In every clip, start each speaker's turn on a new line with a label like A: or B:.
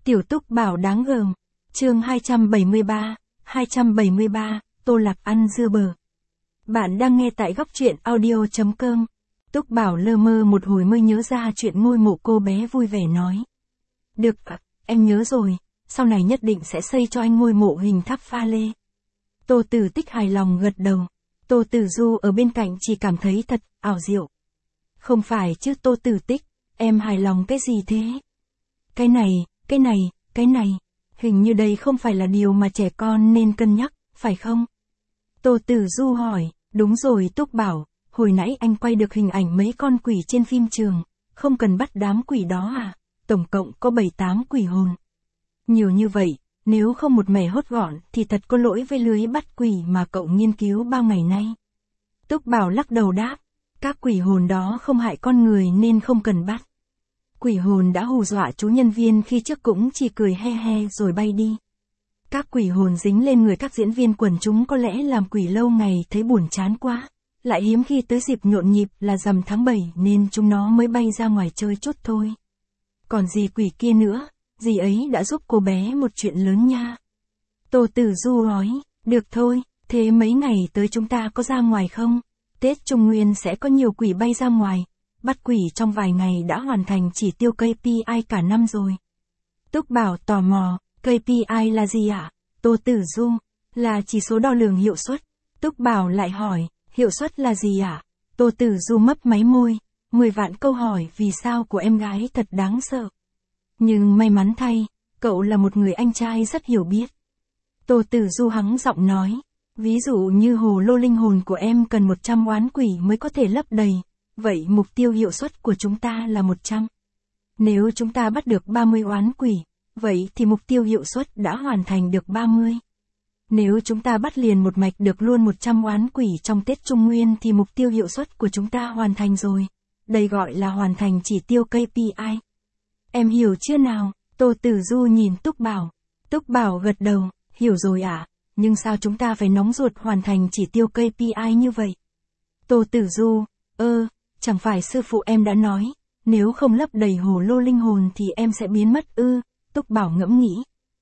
A: Tiểu Túc Bảo đáng gờm. Chương 273, Tô Lạc ăn dưa bờ. Bạn đang nghe tại góc truyện audio.com. Túc Bảo lơ mơ một hồi mới nhớ ra chuyện ngôi mộ, cô bé vui vẻ nói. Được ạ, em nhớ rồi, sau này nhất định sẽ xây cho anh ngôi mộ hình tháp pha lê. Tô Tử Tích hài lòng gật đầu. Tô Tử Du ở bên cạnh chỉ cảm thấy thật ảo diệu. Không phải chứ Tô Tử Tích, em hài lòng cái gì thế? Cái này, hình như đây không phải là điều mà trẻ con nên cân nhắc, phải không? Tô Tử Du hỏi, đúng rồi Túc Bảo, hồi nãy anh quay được hình ảnh mấy con quỷ trên phim trường, không cần bắt đám quỷ đó à? Tổng cộng có 7-8 quỷ hồn. Nhiều như vậy, nếu không một mẻ hốt gọn thì thật có lỗi với lưới bắt quỷ mà cậu nghiên cứu bao ngày nay. Túc Bảo lắc đầu đáp, các quỷ hồn đó không hại con người nên không cần bắt. Quỷ hồn đã hù dọa chú nhân viên khi trước cũng chỉ cười he he rồi bay đi. Các quỷ hồn dính lên người các diễn viên quần chúng có lẽ làm quỷ lâu ngày thấy buồn chán quá, lại hiếm khi tới dịp nhộn nhịp là rằm tháng 7 nên chúng nó mới bay ra ngoài chơi chút thôi. Còn dì quỷ kia nữa, dì ấy đã giúp cô bé một chuyện lớn nha. Tô Tử Du nói, được thôi, thế mấy ngày tới chúng ta có ra ngoài không? Tết Trung Nguyên sẽ có nhiều quỷ bay ra ngoài. Bắt quỷ trong vài ngày đã hoàn thành chỉ tiêu KPI cả năm rồi. Túc Bảo tò mò, KPI là gì ạ? Tô Tử Du, là chỉ số đo lường hiệu suất. Túc Bảo lại hỏi, hiệu suất là gì ạ? Tô Tử Du mấp máy môi, 10 vạn câu hỏi vì sao của em gái thật đáng sợ. Nhưng may mắn thay, cậu là một người anh trai rất hiểu biết. Tô Tử Du hắng giọng nói, ví dụ như hồ lô linh hồn của em cần 100 oán quỷ mới có thể lấp đầy. Vậy mục tiêu hiệu suất của chúng ta là 100. Nếu chúng ta bắt được 30 oán quỷ, vậy thì mục tiêu hiệu suất đã hoàn thành được 30. Nếu chúng ta bắt liền một mạch được luôn 100 oán quỷ trong Tết Trung Nguyên thì mục tiêu hiệu suất của chúng ta hoàn thành rồi. Đây gọi là hoàn thành chỉ tiêu KPI. Em hiểu chưa nào? Tô Tử Du nhìn Túc Bảo. Túc Bảo gật đầu, hiểu rồi ạ, nhưng sao chúng ta phải nóng ruột hoàn thành chỉ tiêu KPI như vậy? Tô Tử Du, chẳng phải sư phụ em đã nói, nếu không lấp đầy hồ lô linh hồn thì em sẽ biến mất ư? Túc Bảo ngẫm nghĩ.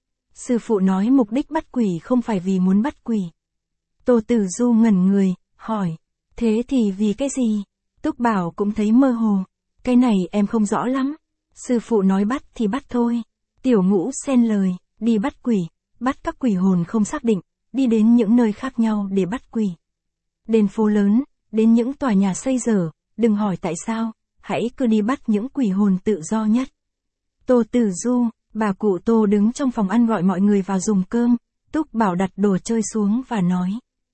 A: Sư phụ nói mục đích bắt quỷ không phải vì muốn bắt quỷ. Tô Tử Du ngẩn người, hỏi, thế thì vì cái gì? Túc Bảo cũng thấy mơ hồ, cái này em không rõ lắm. Sư phụ nói bắt thì bắt thôi. Tiểu Ngũ xen lời, đi bắt quỷ, bắt các quỷ hồn không xác định, đi đến những nơi khác nhau để bắt quỷ. Đến phố lớn, đến những tòa nhà xây dở. Đừng hỏi tại sao, hãy cứ đi bắt những quỷ hồn tự do nhất. Tô Tử Du, bà cụ Tô đứng trong phòng ăn gọi mọi người vào dùng cơm. Túc Bảo đặt đồ chơi xuống và nói.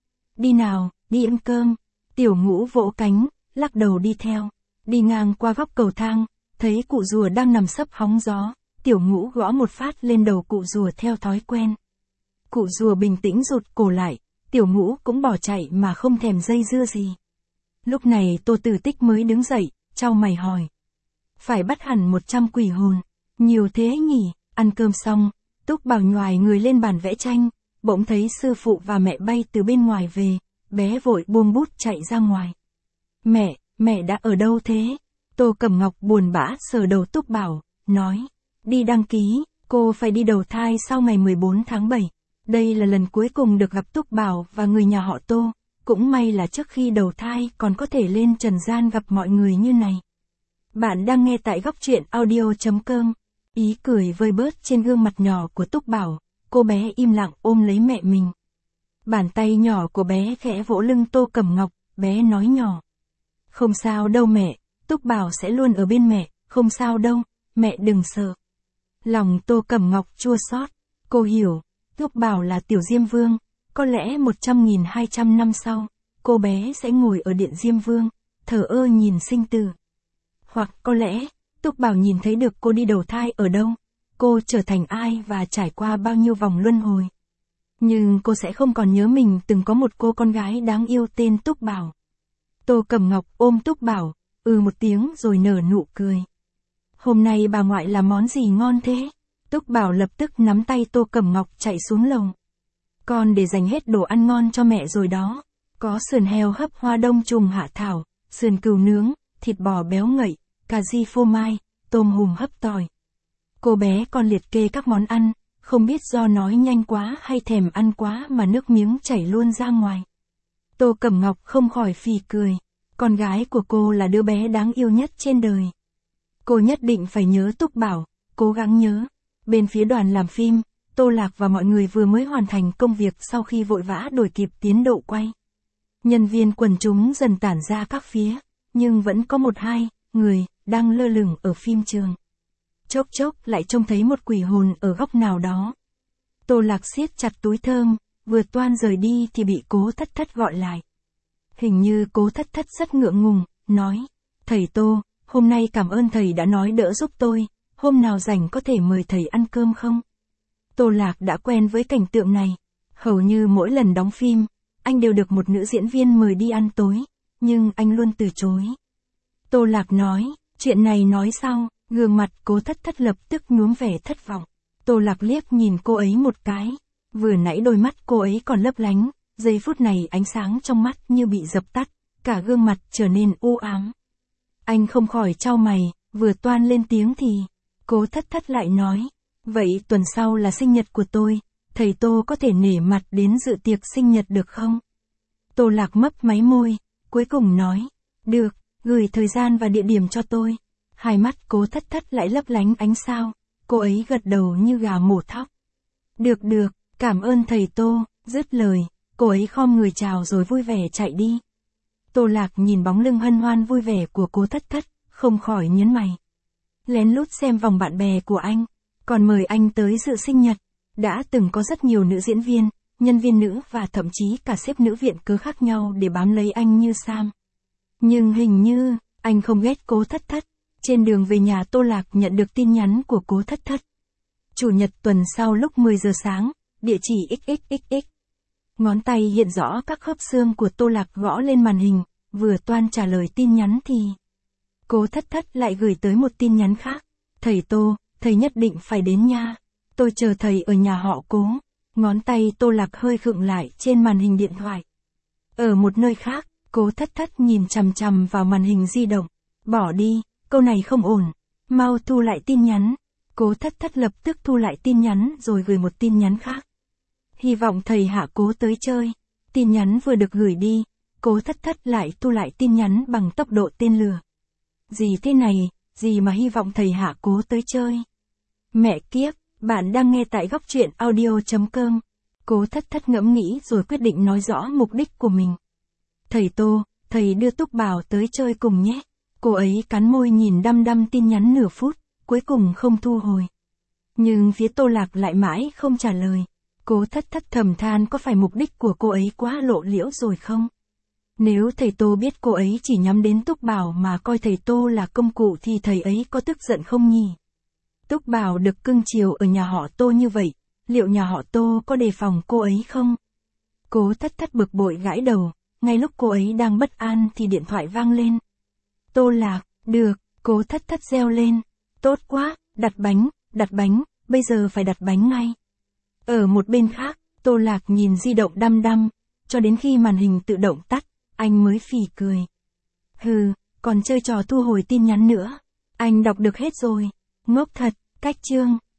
A: Đi nào, đi ăn cơm. Tiểu Ngũ vỗ cánh, lắc đầu đi theo. Đi ngang qua góc cầu thang, thấy cụ rùa đang nằm sấp hóng gió. Tiểu Ngũ gõ một phát lên đầu cụ rùa theo thói quen. Cụ rùa bình tĩnh rụt cổ lại, Tiểu Ngũ cũng bỏ chạy mà không thèm dây dưa gì. Lúc này Tô Tử Tích mới đứng dậy, chau mày hỏi. Phải bắt hẳn 100 quỷ hồn, nhiều thế nhỉ? Ăn cơm xong, Túc Bảo nhoài người lên bàn vẽ tranh, bỗng thấy sư phụ và mẹ bay từ bên ngoài về, bé vội buông bút chạy ra ngoài. Mẹ đã ở đâu thế? Tô Cẩm Ngọc buồn bã sờ đầu Túc Bảo, nói. Đi đăng ký, cô phải đi đầu thai sau ngày 14 tháng 7. Đây là lần cuối cùng được gặp Túc Bảo và người nhà họ Tô. Cũng may là trước khi đầu thai còn có thể lên trần gian gặp mọi người như này. Bạn đang nghe tại góc truyện audio.com. Ý cười vơi bớt trên gương mặt nhỏ của Túc Bảo, cô bé im lặng ôm lấy mẹ mình. Bàn tay nhỏ của bé khẽ vỗ lưng Tô Cẩm Ngọc, bé nói nhỏ. Không sao đâu mẹ, Túc Bảo sẽ luôn ở bên mẹ, không sao đâu, mẹ đừng sợ. Lòng Tô Cẩm Ngọc chua xót, cô hiểu, Túc Bảo là tiểu Diêm Vương. Có lẽ 100.200 năm sau, cô bé sẽ ngồi ở điện Diêm Vương, thờ ơ nhìn sinh tử. Hoặc có lẽ, Túc Bảo nhìn thấy được cô đi đầu thai ở đâu, cô trở thành ai và trải qua bao nhiêu vòng luân hồi. Nhưng cô sẽ không còn nhớ mình từng có một cô con gái đáng yêu tên Túc Bảo. Tô Cẩm Ngọc ôm Túc Bảo, một tiếng rồi nở nụ cười. Hôm nay bà ngoại làm món gì ngon thế? Túc Bảo lập tức nắm tay Tô Cẩm Ngọc chạy xuống lầu. Con để dành hết đồ ăn ngon cho mẹ rồi đó. Có sườn heo hấp hoa đông trùng hạ thảo, sườn cừu nướng, thịt bò béo ngậy, cà ri phô mai, tôm hùm hấp tỏi. Cô bé còn liệt kê các món ăn, không biết do nói nhanh quá hay thèm ăn quá mà nước miếng chảy luôn ra ngoài. Tô Cẩm Ngọc không khỏi phì cười. Con gái của cô là đứa bé đáng yêu nhất trên đời. Cô nhất định phải nhớ Túc Bảo, cố gắng nhớ. Bên phía đoàn làm phim, Tô Lạc và mọi người vừa mới hoàn thành công việc sau khi vội vã đuổi kịp tiến độ quay. Nhân viên quần chúng dần tản ra các phía, nhưng vẫn có 1-2 người đang lơ lửng ở phim trường. Chốc chốc lại trông thấy một quỷ hồn ở góc nào đó. Tô Lạc siết chặt túi thơm, vừa toan rời đi thì bị Cố Thất Thất gọi lại. Hình như Cố Thất Thất rất ngượng ngùng, nói, thầy Tô, hôm nay cảm ơn thầy đã nói đỡ giúp tôi, hôm nào rảnh có thể mời thầy ăn cơm không? Tô Lạc đã quen với cảnh tượng này, hầu như mỗi lần đóng phim, anh đều được một nữ diễn viên mời đi ăn tối, nhưng anh luôn từ chối. Tô Lạc nói, chuyện này nói sau, gương mặt Cố Thất Thất lập tức nhuốm vẻ thất vọng. Tô Lạc liếc nhìn cô ấy một cái, vừa nãy đôi mắt cô ấy còn lấp lánh, giây phút này ánh sáng trong mắt như bị dập tắt, cả gương mặt trở nên u ám. Anh không khỏi chau mày, vừa toan lên tiếng thì, Cố Thất Thất lại nói, vậy tuần sau là sinh nhật của tôi, thầy Tô có thể nể mặt đến dự tiệc sinh nhật được không? Tô Lạc mấp máy môi, cuối cùng nói, được, gửi thời gian và địa điểm cho tôi. Hai mắt Cố Thất Thất lại lấp lánh ánh sao, cô ấy gật đầu như gà mổ thóc. Được được, cảm ơn thầy Tô, dứt lời, cô ấy khom người chào rồi vui vẻ chạy đi. Tô Lạc nhìn bóng lưng hân hoan vui vẻ của Cố Thất Thất, không khỏi nhớn mày. Lén lút xem vòng bạn bè của anh, còn mời anh tới dự sinh nhật. Đã từng có rất nhiều nữ diễn viên, nhân viên nữ và thậm chí cả sếp nữ viện cớ khác nhau để bám lấy anh như Sam. Nhưng hình như, anh không ghét Cố Thất Thất. Trên đường về nhà Tô Lạc nhận được tin nhắn của Cố Thất Thất. Chủ nhật tuần sau lúc 10 giờ sáng, địa chỉ XXXX. Ngón tay hiện rõ các khớp xương của Tô Lạc gõ lên màn hình, vừa toan trả lời tin nhắn thì Cố Thất Thất lại gửi tới một tin nhắn khác. Thầy Tô, thầy nhất định phải đến nha. Tôi chờ thầy ở nhà họ Cố. Ngón tay Tô Lạc hơi khựng lại trên màn hình điện thoại. Ở một nơi khác, Cố Thất Thất nhìn chằm chằm vào màn hình di động. Bỏ đi, câu này không ổn. Mau thu lại tin nhắn. Cố Thất Thất lập tức thu lại tin nhắn rồi gửi một tin nhắn khác. Hy vọng thầy hạ Cố tới chơi. Tin nhắn vừa được gửi đi, Cố Thất Thất lại thu lại tin nhắn bằng tốc độ tên lửa. Gì thế này, gì mà hy vọng thầy hạ Cố tới chơi. Mẹ kiếp, bạn đang nghe tại góc truyện audio.com. Cố Thất Thất ngẫm nghĩ rồi quyết định nói rõ mục đích của mình. Thầy Tô, thầy đưa Túc Bảo tới chơi cùng nhé. Cô ấy cắn môi nhìn đăm đăm tin nhắn nửa phút, cuối cùng không thu hồi. Nhưng phía Tô Lạc lại mãi không trả lời. Cố Thất Thất thầm than có phải mục đích của cô ấy quá lộ liễu rồi không? Nếu thầy Tô biết cô ấy chỉ nhắm đến Túc Bảo mà coi thầy Tô là công cụ thì thầy ấy có tức giận không nhỉ? Túc Bảo được cưng chiều ở nhà họ Tô như vậy, liệu nhà họ Tô có đề phòng cô ấy không? Cố Thất Thất bực bội gãi đầu, ngay lúc cô ấy đang bất an thì điện thoại vang lên. Tô Lạc, được, Cố Thất Thất reo lên. Tốt quá, đặt bánh, bây giờ phải đặt bánh ngay. Ở một bên khác, Tô Lạc nhìn di động đăm đăm, cho đến khi màn hình tự động tắt, anh mới phì cười. Hừ, còn chơi trò thu hồi tin nhắn nữa. Anh đọc được hết rồi. Ngốc thật, cách chương.